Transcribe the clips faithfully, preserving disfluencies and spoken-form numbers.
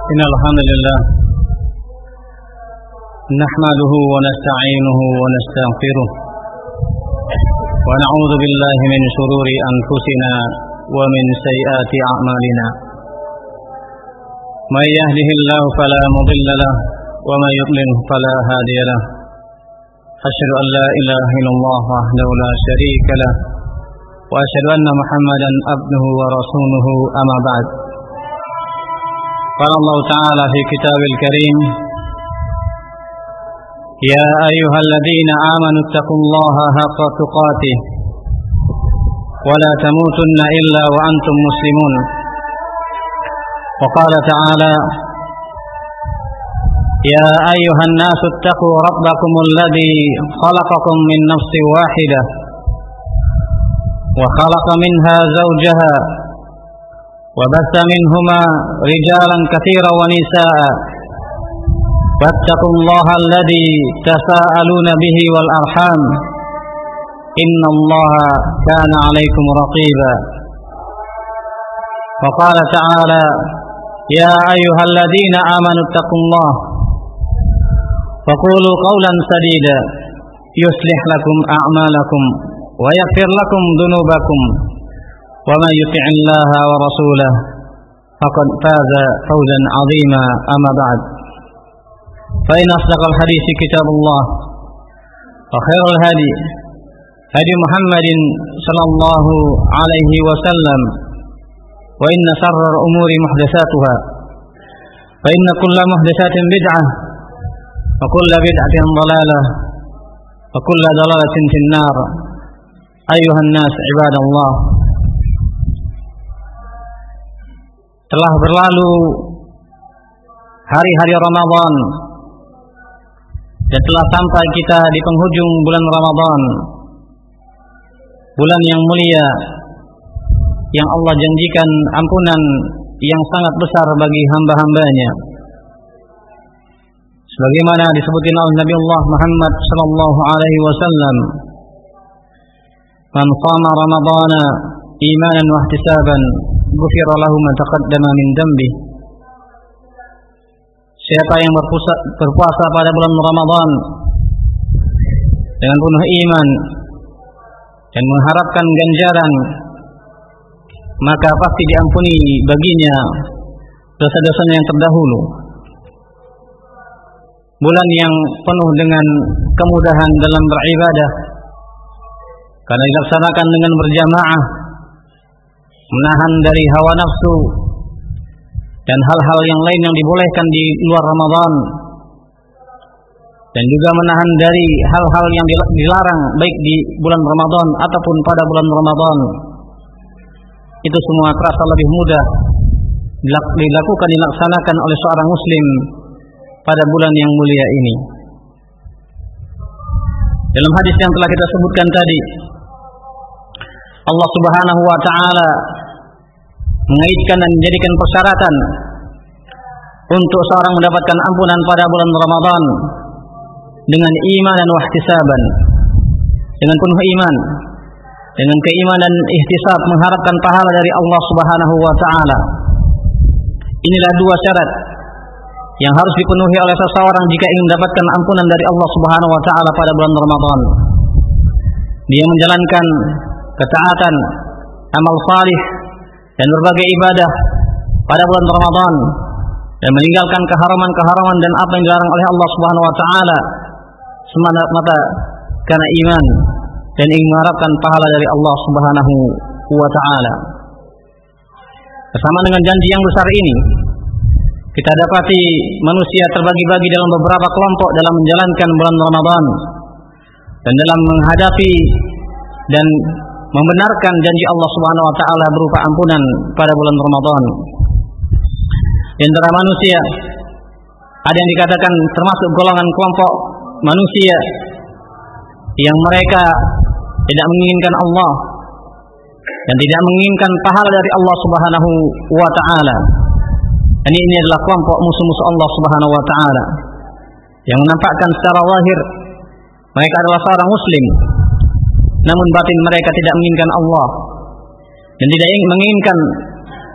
إن الحمد لله نحمده ونستعينه ونستغفره ونعوذ بالله من شرور أنفسنا ومن سيئات أعمالنا من يهده الله فلا مضل له ومن يضلل فلا هادي له أشهد أن لا إله إلا الله وحده لا شريك له وأشهد أن محمدا عبده ورسوله أما بعد قال الله تعالى في كتابه الكريم يا أيها الذين آمنوا اتقوا الله حق تقاته ولا تموتن إلا وأنتم مسلمون وقال تعالى يا أيها الناس اتقوا ربكم الذي خلقكم من نفس واحدة وخلق منها زوجها وبث منهما رجالا كثيرا ونساء واتقوا الله الذي تساءلون به والأرحام إن الله كان عليكم رقيبا وقال تعالى يا أيها الذين آمنوا اتقوا الله وقولوا قولا سديدا يصلح لكم أعمالكم ويغفر لكم ذنوبكم ومن يطع الله ورسوله فقد فاز فوزا عظيما أما بعد فإن أصدق الحديث كتاب الله وخير الهدي هدي محمد صلى الله عليه وسلم وإن شر الأمور محدثاتها فإن كل محدثات بدعة وكل بدعة ضلالة وكل ضلالة في النار أيها الناس عباد الله. Telah berlalu hari-hari Ramadan dan telah sampai kita di penghujung bulan Ramadan, bulan yang mulia yang Allah janjikan ampunan yang sangat besar bagi hamba-hambanya, sebagaimana disebutkan oleh Nabi Allah Muhammad sallallahu alaihi wasallam, man qama ramadhana imanan wa ihtisaban ghufira lahu ma taqaddama min dhanbi. Siapa yang berpuasa, berpuasa pada bulan Ramadan dengan penuh iman dan mengharapkan ganjaran, maka pasti diampuni baginya dosa-dosanya yang terdahulu. Bulan yang penuh dengan kemudahan dalam beribadah karena dilaksanakan dengan berjamaah, menahan dari hawa nafsu dan hal-hal yang lain yang dibolehkan di luar Ramadan, dan juga menahan dari hal-hal yang dilarang baik di bulan Ramadan ataupun pada bulan Ramadan. Itu semua terasa lebih mudah dilakukan, dilaksanakan oleh seorang muslim pada bulan yang mulia ini. Dalam hadis yang telah kita sebutkan tadi, Allah Subhanahu wa taala mengaitkan dan menjadikan persyaratan untuk seorang mendapatkan ampunan pada bulan Ramadan dengan iman dan ihtisaban, dengan penuh iman, dengan keimanan dan ihtisab, mengharapkan pahala dari Allah Subhanahu wa taala. Inilah dua syarat yang harus dipenuhi oleh seseorang jika ingin mendapatkan ampunan dari Allah Subhanahu wa taala pada bulan Ramadan. Dia menjalankan ketaatan, amal salih dan berbagai ibadah pada bulan Ramadan dan meninggalkan keharaman-keharaman dan apa yang dilarang oleh Allah Subhanahu wa taala semata-mata karena iman dan ingin mengharapkan pahala dari Allah Subhanahu wa taala. Bersama dengan janji yang besar ini, kita dapati manusia terbagi-bagi dalam beberapa kelompok dalam menjalankan bulan Ramadan dan dalam menghadapi dan membenarkan janji Allah Subhanahu wa taala berupa ampunan pada bulan Ramadan. Di antara manusia ada yang dikatakan termasuk golongan kelompok manusia yang mereka tidak menginginkan Allah dan tidak menginginkan pahala dari Allah Subhanahu wa taala. Dan ini adalah kelompok musuh-musuh Allah Subhanahu wa taala yang menampakkan secara zahir mereka adalah seorang muslim, namun batin mereka tidak menginginkan Allah dan tidak menginginkan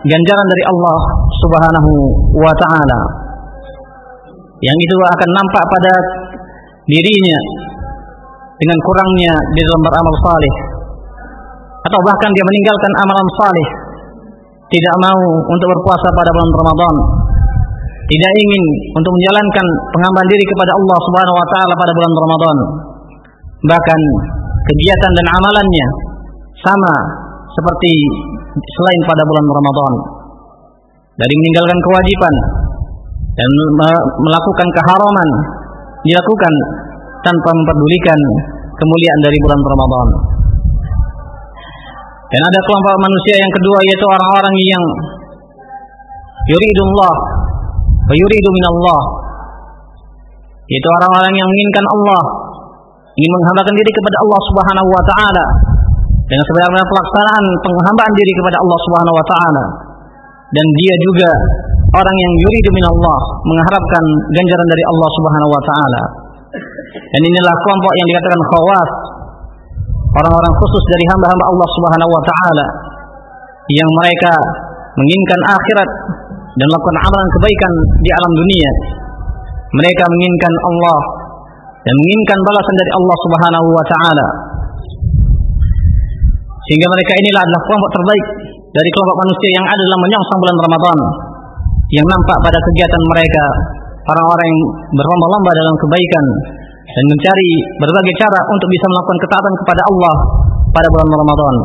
ganjaran dari Allah Subhanahu wa taala. Yang itu akan nampak pada dirinya dengan kurangnya di dalam beramal saleh, atau bahkan dia meninggalkan amalan saleh, tidak mau untuk berpuasa pada bulan Ramadan, tidak ingin untuk menjalankan penghambaan diri kepada Allah Subhanahu wa taala pada bulan Ramadan. Bahkan kegiatan dan amalannya sama seperti selain pada bulan Ramadan, dari meninggalkan kewajiban dan melakukan keharaman dilakukan tanpa memperdulikan kemuliaan dari bulan Ramadan. Dan ada kelompok manusia yang kedua, yaitu orang-orang yang yuridullah wa yuridu minallah, yaitu orang-orang yang menginginkan Allah, ingin menghambakan diri kepada Allah Subhanahu wa taala dengan sebenarnya pelaksanaan penghambaan diri kepada Allah Subhanahu wa taala, dan dia juga orang yang yuridu minallah, mengharapkan ganjaran dari Allah Subhanahu wa taala. Dan inilah kelompok yang dikatakan khawas, orang-orang khusus dari hamba-hamba Allah Subhanahu wa taala, yang mereka menginginkan akhirat dan melakukan amalan kebaikan di alam dunia. Mereka menginginkan Allah dan menginginkan balasan dari Allah Subhanahu wa taala. Sehingga mereka inilah adalah kelompok terbaik dari kelompok manusia yang ada dalam menyongsong bulan Ramadan, yang nampak pada kegiatan mereka, orang-orang yang berlomba-lomba dalam kebaikan dan mencari berbagai cara untuk bisa melakukan ketaatan kepada Allah pada bulan Ramadan.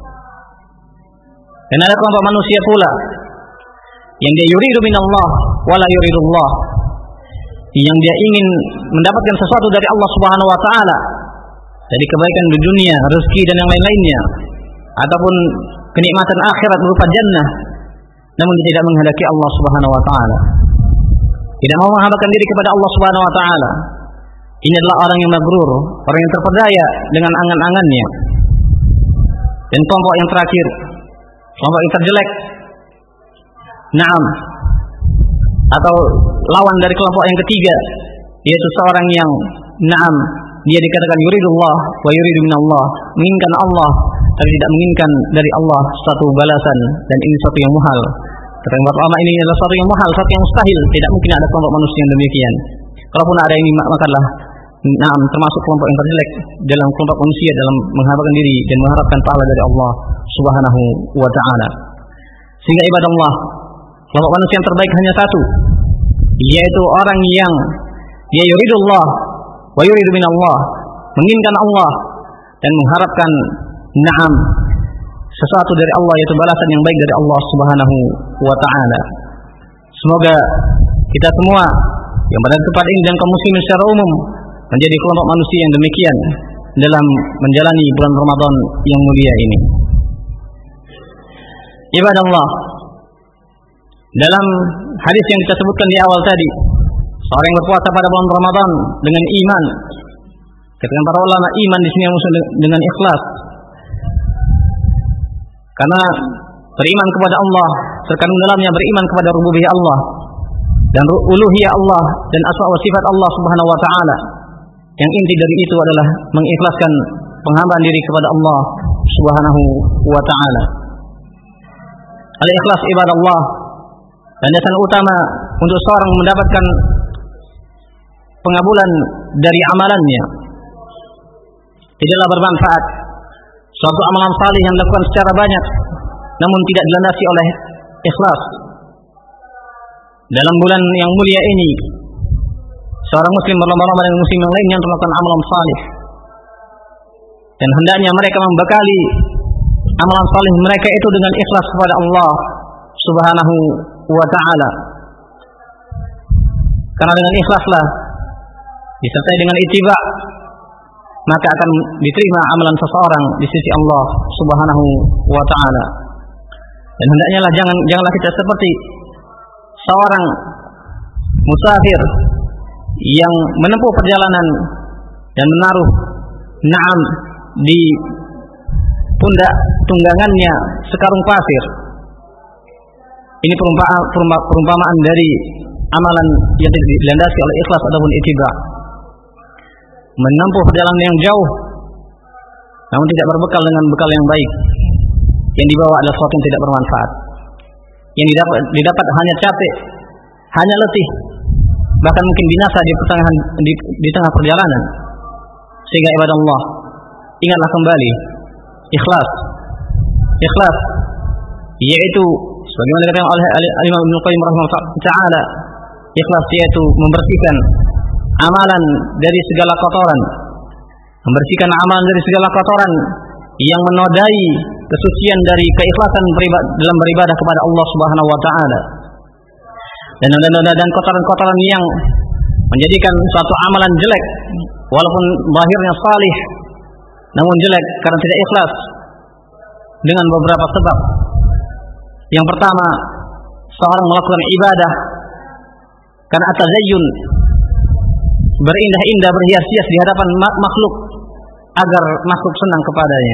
Dan ada kelompok manusia pula yang dia yuridu minallah wala yuridullah, yang dia ingin mendapatkan sesuatu dari Allah Subhanahu wa taala, dari kebaikan di dunia, rezeki dan yang lain-lainnya, ataupun kenikmatan akhirat berupa jannah, namun dia tidak menghendaki Allah Subhanahu wa taala, tidak mau menghambakan diri kepada Allah Subhanahu wa taala. Ini adalah orang yang magrur, orang yang terpedaya dengan angan-angannya. Dan kelompok yang terakhir, kelompok yang terjelek, naam, atau lawan dari kelompok yang ketiga, yaitu seorang yang naam, dia dikatakan yuridullah wa yuridu minallah, menginginkan Allah tapi tidak menginginkan dari Allah suatu balasan, dan ini suatu yang muhal. Kata ulama, ini adalah suatu yang muhal, suatu yang mustahil. Tidak mungkin ada kelompok manusia yang demikian. Kalaupun ada ini, makalah naam, termasuk kelompok yang terjelek dalam kelompok manusia dalam mengharapkan diri dan mengharapkan pahala dari Allah Subhanahu wa taala. Sehingga ibadah Allah, kelompok manusia yang terbaik hanya satu, yaitu orang yang dia yuridullah wa yuridu minallah, menginginkan Allah dan mengharapkan naam sesuatu dari Allah, yaitu balasan yang baik dari Allah Subhanahu wa taala. Semoga kita semua yang pada tempat ini dan kaum muslimin secara umum menjadi kelompok manusia yang demikian dalam menjalani bulan Ramadan yang mulia ini. Ibadah Allah, dalam hadis yang kita sebutkan di awal tadi, seorang yang berpuasa pada bulan Ramadan dengan iman, katakan para ulama, iman di sini yang maksud dengan ikhlas, karena beriman kepada Allah terkandung dalamnya beriman kepada rububiyah Allah dan uluhiyah Allah dan asma wa sifat Allah Subhanahu wa taala. Yang inti dari itu adalah mengikhlaskan penghambaan diri kepada Allah Subhanahu wa taala. Al-ikhlas ibadah Allah, landasan utama untuk seorang mendapatkan pengabulan dari amalannya. Tidaklah bermanfaat suatu amalan salih yang dilakukan secara banyak namun tidak dilandasi oleh ikhlas. Dalam bulan yang mulia ini, seorang muslim berlomba-lomba dengan muslim yang lainnya untuk melakukan amalan salih, dan hendaknya mereka membekali amalan salih mereka itu dengan ikhlas kepada Allah Subhanahu wa taala. Karena dengan ikhlaslah disertai dengan ittiba, maka akan diterima amalan seseorang di sisi Allah Subhanahu wa taala. Dan hendaknya lah jangan janganlah kita seperti seorang musafir yang menempuh perjalanan dan menaruh naam di pundak tunggangannya sekarung pasir. Ini perumpamaan, perumpamaan dari amalan yang dilandasi oleh ikhlas ataupun ittiba. Menempuh perjalanan yang jauh namun tidak berbekal dengan bekal yang baik, yang dibawa adalah sesuatu yang tidak bermanfaat. yang didapat, didapat hanya capek, hanya letih, bahkan mungkin binasa di pertengahan di, di tengah perjalanan. Sehingga ibadah Allah, ingatlah kembali ikhlas. Ikhlas yaitu sebagaimana dikatakan oleh Imam Ibnu Qayyim rahimahullah taala, ikhlas yaitu membersihkan amalan dari segala kotoran, membersihkan amalan dari segala kotoran yang menodai kesucian dari keikhlasan beribadah, dalam beribadah kepada Allah Subhanahu wa taala. Dan dan, dan kotoran-kotoran yang menjadikan suatu amalan jelek walaupun zahirnya salih namun jelek karena tidak ikhlas, dengan beberapa sebab. Yang pertama, seorang melakukan ibadah karena at-tazayyun, berindah-indah, berhias-hias di hadapan makhluk agar makhluk senang kepadanya.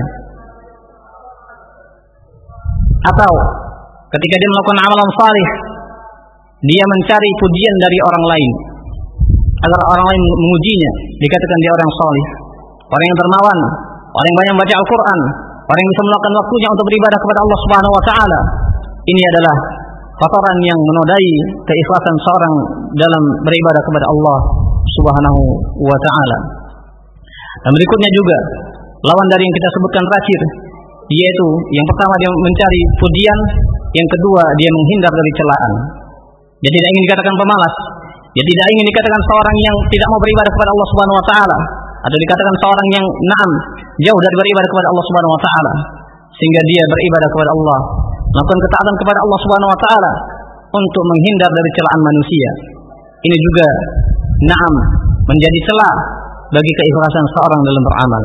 Atau ketika dia melakukan amalan salih, dia mencari pujian dari orang lain agar orang lain memujinya, dikatakan dia orang salih, orang yang dermawan, orang yang banyak membaca Al-Quran, orang yang bisa meluangkan waktunya untuk beribadah kepada Allah Subhanahu wa taala. Ini adalah kotoran yang menodai keikhlasan seorang dalam beribadah kepada Allah Subhanahu wa taala. Dan berikutnya juga lawan dari yang kita sebutkan terakhir, yaitu yang pertama dia mencari pujian, yang kedua dia menghindar dari celaan. Dia tidak ingin dikatakan pemalas, dia tidak ingin dikatakan seorang yang tidak mau beribadah kepada Allah Subhanahu wa taala, atau dikatakan seorang yang na'am, jauh dari beribadah kepada Allah Subhanahu wa taala, sehingga dia beribadah kepada Allah, melakukan ketaatan kepada Allah Subhanahu wa taala untuk menghindar dari celaan manusia. Ini juga na'am menjadi celah bagi keikhlasan seorang dalam beramal.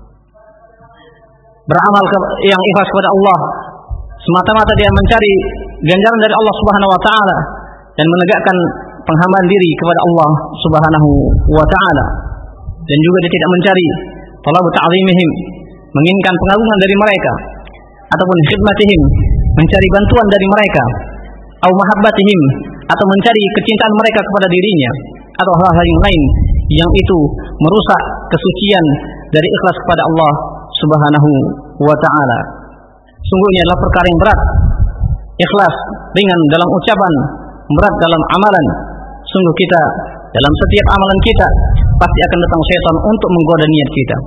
Beramal ke, yang ikhlas kepada Allah semata-mata dia mencari ganjaran dari Allah Subhanahu wa taala dan menegakkan penghambaan diri kepada Allah Subhanahu wa taala. Dan juga dia tidak mencari talabu ta'zimihim, menginginkan pengagungan dari mereka, ataupun khidmatihim, mencari bantuan dari mereka, atau mahabbatihim, atau mencari kecintaan mereka kepada dirinya, atau hal-hal yang lain yang itu merusak kesucian dari ikhlas kepada Allah Subhanahu wa taala. Sungguhnya adalah perkara yang berat. Ikhlas ringan dalam ucapan, berat dalam amalan. Sungguh kita dalam setiap amalan kita pasti akan datang setan untuk menggoda niat kita.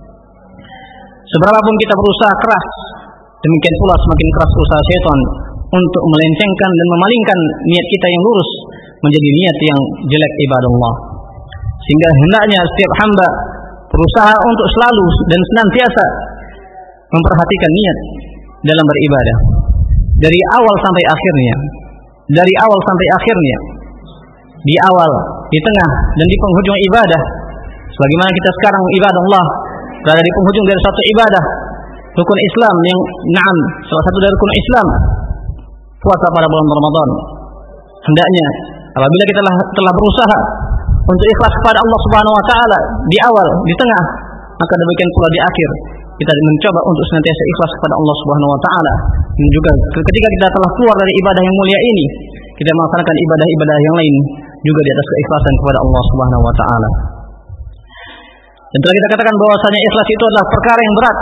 Seberapapun kita berusaha keras, demikian pula semakin keras usaha setan untuk melencengkan dan memalingkan niat kita yang lurus menjadi niat yang jelek ibadah Allah. Sehingga hendaknya setiap hamba berusaha untuk selalu dan senantiasa memperhatikan niat dalam beribadah, dari awal sampai akhirnya, dari awal sampai akhirnya, di awal, di tengah, dan di penghujung ibadah. Sebagaimana kita sekarang ibadah Allah berada di penghujung dari satu ibadah, rukun Islam yang na'am, salah satu dari rukun Islam, puasa pada bulan Ramadan. Hendaknya apabila kita telah, telah berusaha untuk ikhlas kepada Allah Subhanahu wa taala di awal, di tengah, maka demikian pula di akhir kita mencoba untuk senantiasa ikhlas kepada Allah Subhanahu wa taala. Dan juga ketika kita telah keluar dari ibadah yang mulia ini, kita melaksanakan ibadah-ibadah yang lain juga di atas keikhlasan kepada Allah Subhanahu wa taala. Dan telah kita katakan bahwasanya ikhlas itu adalah perkara yang berat,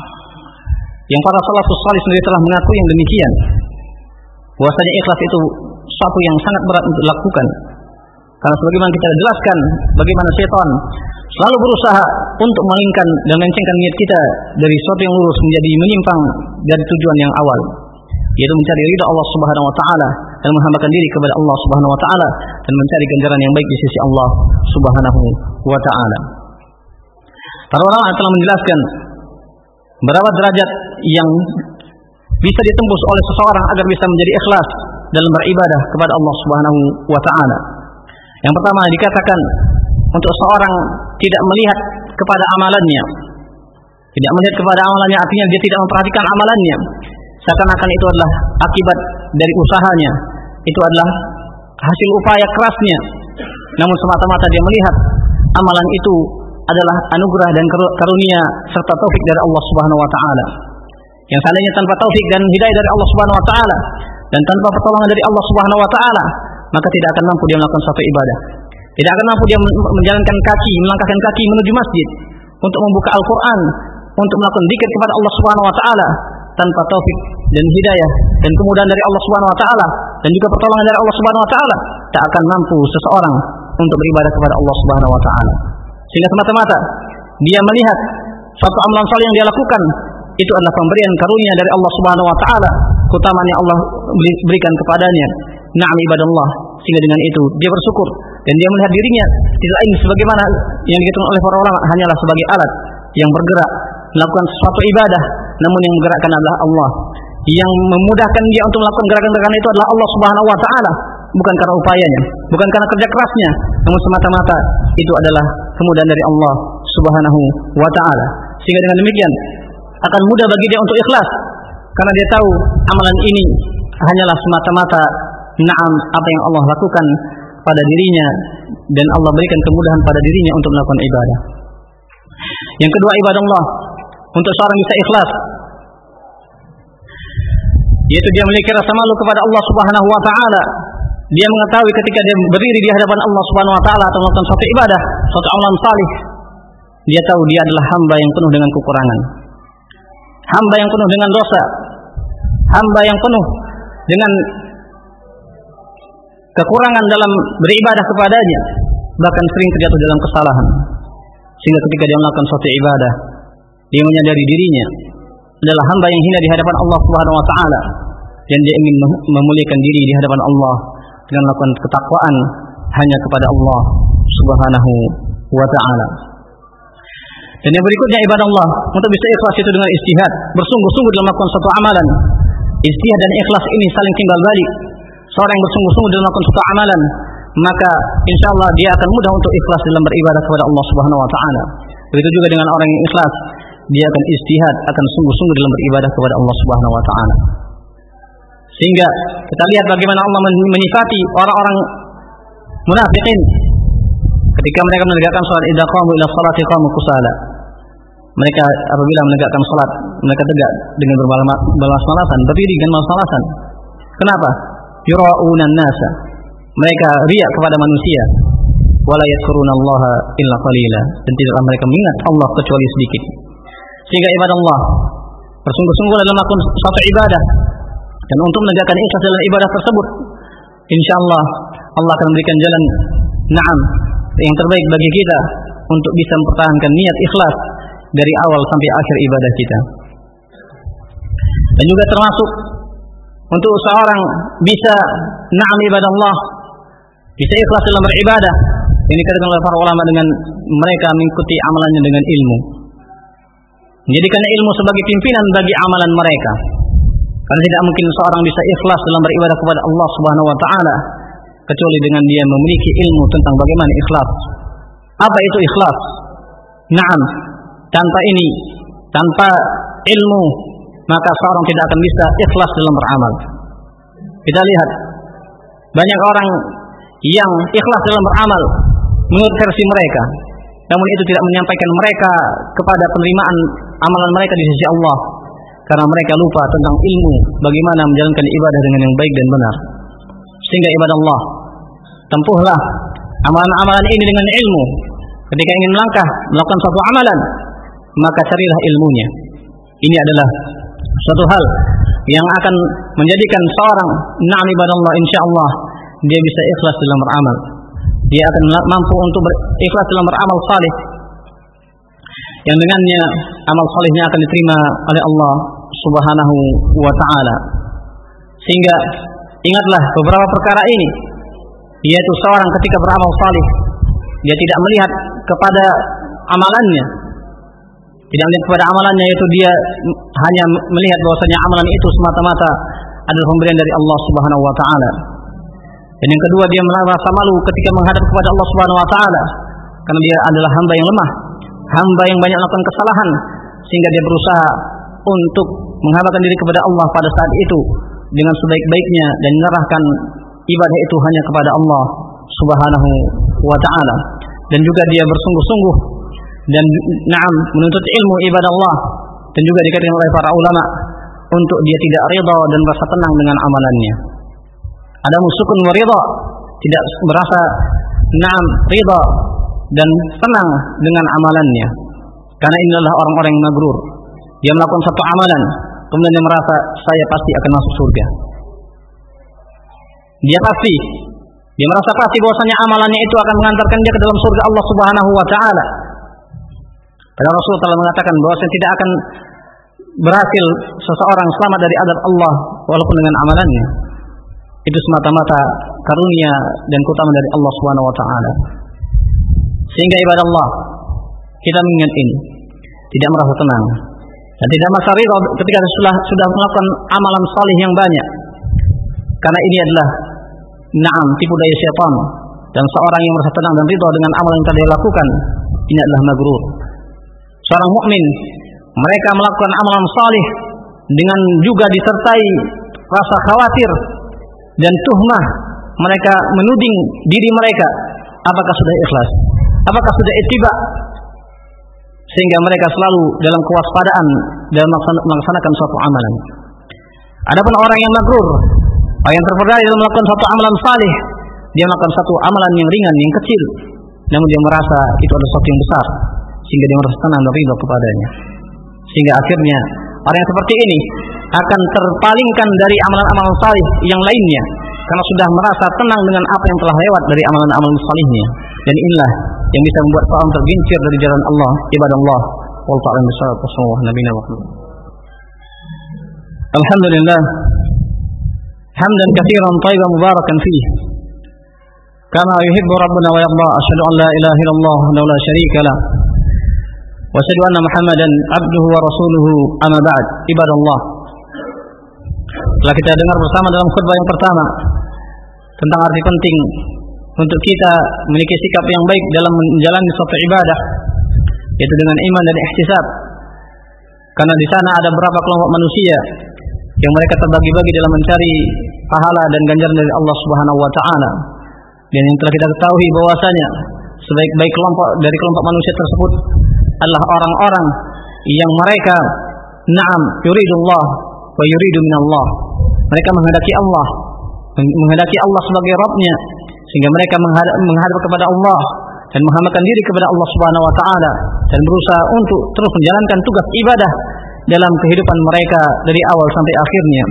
yang para salafus salih sendiri telah mengakui yang demikian, bahwasanya ikhlas itu suatu yang sangat berat untuk dilakukan. Karena sebagaimana kita jelaskan bagaimana setan selalu berusaha untuk melingkan dan melencengkan niat kita dari sesuatu yang lurus menjadi menyimpang dari tujuan yang awal, yaitu mencari ridha Allah Subhanahu wa taala dan menghambakan diri kepada Allah Subhanahu wa taala dan mencari ganjaran yang baik di sisi Allah Subhanahu wa taala. Para ulama telah menjelaskan berapa derajat yang bisa ditembus oleh seseorang agar bisa menjadi ikhlas dalam beribadah kepada Allah Subhanahu wa taala. Yang pertama dikatakan untuk seorang tidak melihat kepada amalannya. Tidak melihat kepada amalannya artinya dia tidak memperhatikan amalannya, seakan-akan itu adalah akibat dari usahanya, itu adalah hasil upaya kerasnya. Namun semata-mata dia melihat amalan itu adalah anugerah dan karunia serta taufik dari Allah Subhanahu wa taala. Yang seandainya tanpa taufik dan hidayah dari Allah Subhanahu wa taala dan tanpa pertolongan dari Allah Subhanahu wa taala, maka tidak akan mampu dia melakukan suatu ibadah. Tidak akan mampu dia menjalankan kaki, melangkahkan kaki menuju masjid untuk membuka Al-Quran, untuk melakukan zikir kepada Allah Subhanahu wa taala tanpa taufik dan hidayah dan kemudahan dari Allah Subhanahu wa taala dan juga pertolongan dari Allah Subhanahu wa taala, tak akan mampu seseorang untuk beribadah kepada Allah Subhanahu wa taala. Sehingga semata-mata dia melihat suatu amalan saleh yang dia lakukan itu adalah pemberian karunia dari Allah Subhanahu wa taala, keutamaan yang Allah berikan kepadanya. Na'am ibadallah, sehingga dengan itu dia bersyukur dan dia melihat dirinya tidak lain sebagaimana yang dikatakan oleh para ulama, hanyalah sebagai alat yang bergerak melakukan sesuatu ibadah, namun yang menggerakkan adalah Allah. Yang memudahkan dia untuk melakukan gerakan-gerakan itu adalah Allah Subhanahu wa taala, bukan karena upayanya, bukan karena kerja kerasnya, namun semata-mata itu adalah kemudahan dari Allah Subhanahu wa taala. Sehingga dengan demikian akan mudah bagi dia untuk ikhlas, karena dia tahu amalan ini hanyalah semata-mata na'am apa yang Allah lakukan pada dirinya, dan Allah berikan kemudahan pada dirinya untuk melakukan ibadah. Yang kedua, ibadah Allah untuk seorang bisa ikhlas, yaitu dia memiliki rasa malu kepada Allah Subhanahu wa taala. Dia mengetahui ketika dia berdiri di hadapan Allah Subhanahu wa taala atau melakukan suatu ibadah, suatu amalan salih, dia tahu dia adalah hamba yang penuh dengan kekurangan, hamba yang penuh dengan dosa, hamba yang penuh dengan kekurangan dalam beribadah kepadanya, bahkan sering terjatuh dalam kesalahan. Sehingga ketika dia melakukan suatu ibadah, dia menyadari dirinya adalah hamba yang hina di hadapan Allah Subhanahu wa taala, dan dia ingin memuliakan diri di hadapan Allah dengan melakukan ketakwaan hanya kepada Allah Subhanahu wa taala. Dan yang berikutnya, ibadah Allah untuk bisa ikhlas itu dengan ijtihad, bersungguh-sungguh dalam melakukan suatu amalan. Ijtihad dan ikhlas ini saling timbal balik. Seorang yang bersungguh-sungguh dalam melakukan suatu amalan, maka insyaallah dia akan mudah untuk ikhlas dalam beribadah kepada Allah Subhanahu wa taala. Begitu juga dengan orang yang ikhlas, dia akan ijtihad, akan sungguh-sungguh dalam beribadah kepada Allah Subhanahu wa taala. Sehingga kita lihat bagaimana Allah menyifati orang-orang munafikin ketika mereka menegakkan salat, idza qamu ila sholati qamu kusala. Mereka apabila menegakkan salat, mereka tegak dengan bermalas-malasan, berdiri dengan malas-malasan. Kenapa? Yura'una an-nasa. Mereka riya kepada manusia. Wala yadhkurunallaha illa qalila, dan tidaklah mereka mengingat Allah kecuali sedikit. Sehingga ibadah Allah bersungguh-sungguh dalam melakukan suatu ibadah, dan untuk menegakkan ikhlas dalam ibadah tersebut, insyaallah Allah akan memberikan jalan na'am yang terbaik bagi kita untuk bisa mempertahankan niat ikhlas dari awal sampai akhir ibadah kita. Dan juga termasuk untuk seorang bisa na'am ibadah Allah, bisa ikhlas dalam beribadah, ini dikatakan oleh para ulama dengan mereka mengikuti amalannya dengan ilmu, menjadikan ilmu sebagai pimpinan bagi amalan mereka. Karena tidak mungkin seorang bisa ikhlas dalam beribadah kepada Allah Subhanahu wa taala kecuali dengan dia memiliki ilmu tentang bagaimana ikhlas. Apa itu ikhlas? Naam, tanpa ini, tanpa ilmu, maka seorang tidak akan bisa ikhlas dalam beramal. Kita lihat banyak orang yang ikhlas dalam beramal menurut versi mereka, namun itu tidak menyampaikan mereka kepada penerimaan amalan mereka di sisi Allah, karena mereka lupa tentang ilmu bagaimana menjalankan ibadah dengan yang baik dan benar. Sehingga ibadah Allah, tempuhlah amalan-amalan ini dengan ilmu. Ketika ingin melangkah melakukan suatu amalan, maka carilah ilmunya. Ini adalah suatu hal yang akan menjadikan seorang na'am ibadah Allah, insyaallah dia bisa ikhlas dalam beramal. Dia akan mampu untuk berikhlas dalam beramal saleh, yang dengannya amal salehnya akan diterima oleh Allah Subhanahu wa taala. Sehingga ingatlah beberapa perkara ini, yaitu seorang ketika beramal saleh, dia tidak melihat kepada amalannya, tidak melihat kepada amalannya, yaitu dia hanya melihat bahwasanya amalan itu semata-mata adalah pemberian dari Allah Subhanahu wa taala. Dan yang kedua, dia merasa malu ketika menghadap kepada Allah Subhanahu wa taala, karena dia adalah hamba yang lemah, hamba yang banyak melakukan kesalahan, sehingga dia berusaha untuk menghambakan diri kepada Allah pada saat itu dengan sebaik-baiknya dan menyerahkan ibadah itu hanya kepada Allah Subhanahu wa taala. Dan juga dia bersungguh-sungguh dan na'am menuntut ilmu ibadah Allah, dan juga dikatakan oleh para ulama untuk dia tidak ridha dan merasa tenang dengan amalannya. Ada musukun wa ridha, tidak merasa na'am ridha dan tenang dengan amalannya. Karena inilah orang-orang yang magrur. Dia melakukan satu amalan, kemudian dia merasa saya pasti akan masuk surga. Dia pasti, dia merasa pasti bahwasanya amalannya itu akan mengantarkan dia ke dalam surga Allah Subhanahu wa taala. Padahal Rasul telah mengatakan bahwasanya tidak akan berhasil seseorang selamat dari azab Allah walaupun dengan amalannya. Itu semata-mata karunia dan keutamaan dari Allah Subhanahu wa taala. Sehingga ibadah Allah, kita mengingat ini, tidak merasa tenang dan tidak merasa ridha ketika sudah sudah melakukan amalan salih yang banyak. Karena ini adalah na'am tipu daya syaitan, dan seorang yang merasa tenang dan ridha dengan amalan yang telah dia lakukan, ini adalah magrur. Seorang mukmin, mereka melakukan amalan salih dengan juga disertai rasa khawatir dan tuhmah. Mereka menuding diri mereka, apakah sudah ikhlas, apakah sudah ittiba, sehingga mereka selalu dalam kewaspadaan dalam melaksanakan suatu amalan. Adapun orang yang magrur, orang yang terperdaya dalam melakukan suatu amalan salih, dia melakukan satu amalan yang ringan, yang kecil, namun dia merasa itu adalah sesuatu yang besar, sehingga dia merasa tenang dan ridha kepadanya. Sehingga akhirnya orang yang seperti ini akan terpalingkan dari amalan-amalan salih yang lainnya, karena sudah merasa tenang dengan apa yang telah lewat dari amalan-amalan salihnya. Dan inilah yang bisa membuat seorang tergincir dari jalan Allah, ibadah Allah. Wallahu a'lam bishawab. Nabi Muhammad. Alhamdulillah. Hamdan katsiran thayyiban mubarakan fihi. Kama yuhibbu rabbuna wa yarda. Asyhadu an la ilaha illallah wa la syarika lah. Wa asyhadu anna Muhammadan abduhu wa rasuluhu. Amma ba'd. Ibadallah. Telah kita dengar bersama dalam khutbah yang pertama tentang arti penting untuk kita memiliki sikap yang baik dalam menjalani suatu ibadah, yaitu dengan iman dan ihtisab. Karena di sana ada beberapa kelompok manusia yang mereka terbagi-bagi dalam mencari pahala dan ganjaran dari Allah Subhanahu wa taala. Dan yang telah kita ketahui bahwasanya sebaik-baik kelompok dari kelompok manusia tersebut adalah orang-orang yang mereka na'am yuridullah wa yuridu minallah. Mereka menghendaki Allah, menghendaki Allah sebagai Rabb-nya, sehingga mereka menghadap, menghadap kepada Allah dan menghambakan diri kepada Allah Subhanahu wa taala dan berusaha untuk terus menjalankan tugas ibadah dalam kehidupan mereka dari awal sampai akhirnya.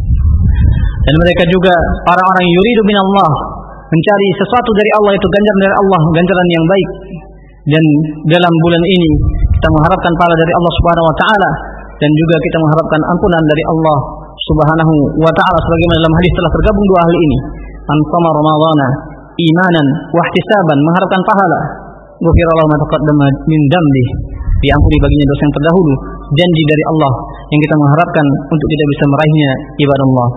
Dan mereka juga para orang yang yuridu minallah, mencari sesuatu dari Allah, itu ganjaran dari Allah, ganjaran yang baik. Dan dalam bulan ini kita mengharapkan pahala dari Allah Subhanahu wa taala, dan juga kita mengharapkan ampunan dari Allah Subhanahu wa taala, sebagaimana dalam hadis telah tergabung dua hal ini. Man shoma ramadhana imanan wa ihtisaban, mengharapkan pahala. Ghufira lahu ma taqaddama min dambi, diampuni baginya dosa yang terdahulu. Janji dari Allah yang kita mengharapkan untuk kita bisa meraihnya, ibadah Allah.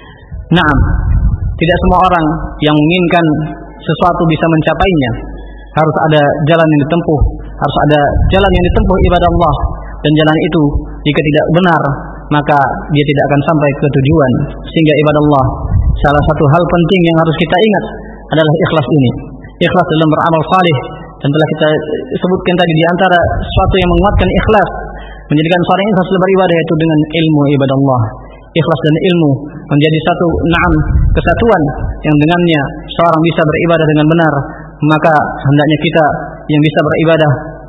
Naam, tidak semua orang yang menginginkan sesuatu bisa mencapainya. Harus ada jalan yang ditempuh, harus ada jalan yang ditempuh ibadah Allah. Dan jalan itu jika tidak benar, maka dia tidak akan sampai ke tujuan. Sehingga ibadah Allah, salah satu hal penting yang harus kita ingat adalah ikhlas ini. Ikhlas dalam beramal salih, dan telah kita sebutkan tadi di antara sesuatu yang menguatkan ikhlas, menjadikan seorang ikhlas dalam beribadah, yaitu dengan ilmu ibadah Allah. Ikhlas dan ilmu menjadi satu na'am kesatuan yang dengannya seorang bisa beribadah dengan benar. Maka hendaknya kita yang bisa beribadah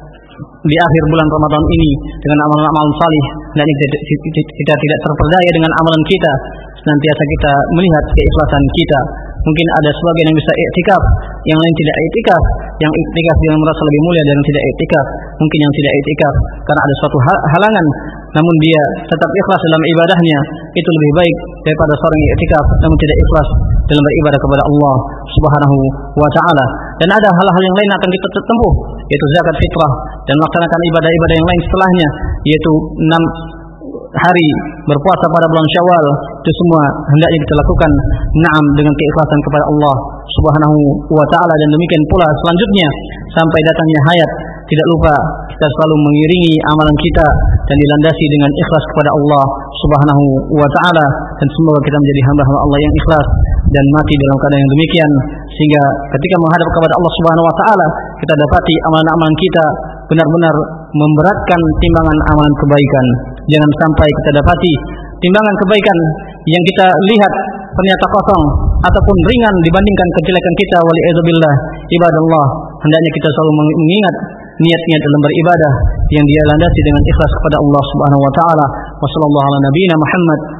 di akhir bulan Ramadan ini dengan amalan-amalan salih, hendaknya kita, kita, kita tidak terperdaya dengan amalan kita, senantiasa kita melihat keikhlasan kita. Mungkin ada sebagian yang bisa iktikaf, yang lain tidak iktikaf. Yang iktikaf dengan merasa lebih mulia dari yang tidak iktikaf. Mungkin yang tidak iktikaf karena ada suatu halangan, namun dia tetap ikhlas dalam ibadahnya, itu lebih baik daripada seorang yang iktikaf namun tidak ikhlas dalam beribadah kepada Allah Subhanahu wa taala. Dan ada hal-hal yang lain akan kita tempuh, yaitu zakat fitrah dan melaksanakan ibadah-ibadah yang lain setelahnya, yaitu enam hari berpuasa pada bulan Syawal. Itu semua hendaknya kita lakukan na'am dengan keikhlasan kepada Allah Subhanahu wa taala. Dan demikian pula selanjutnya sampai datangnya hayat, tidak lupa kita selalu mengiringi amalan kita dan dilandasi dengan ikhlas kepada Allah Subhanahu wa taala. Dan semoga kita menjadi hamba-hamba Allah yang ikhlas dan mati dalam keadaan yang demikian, sehingga ketika menghadap kepada Allah Subhanahu wa taala kita dapati amalan-amalan kita benar-benar memberatkan timbangan amalan kebaikan. Jangan sampai kita dapati timbangan kebaikan yang kita lihat ternyata kosong ataupun ringan dibandingkan kejelekan kita. Waliyadzubillah. Ibadallah, hendaknya kita selalu mengingat niat-niat dalam beribadah yang dia landasi dengan ikhlas kepada Allah Subhanahu wa taala. Wassallallahu ala nabiyina Muhammad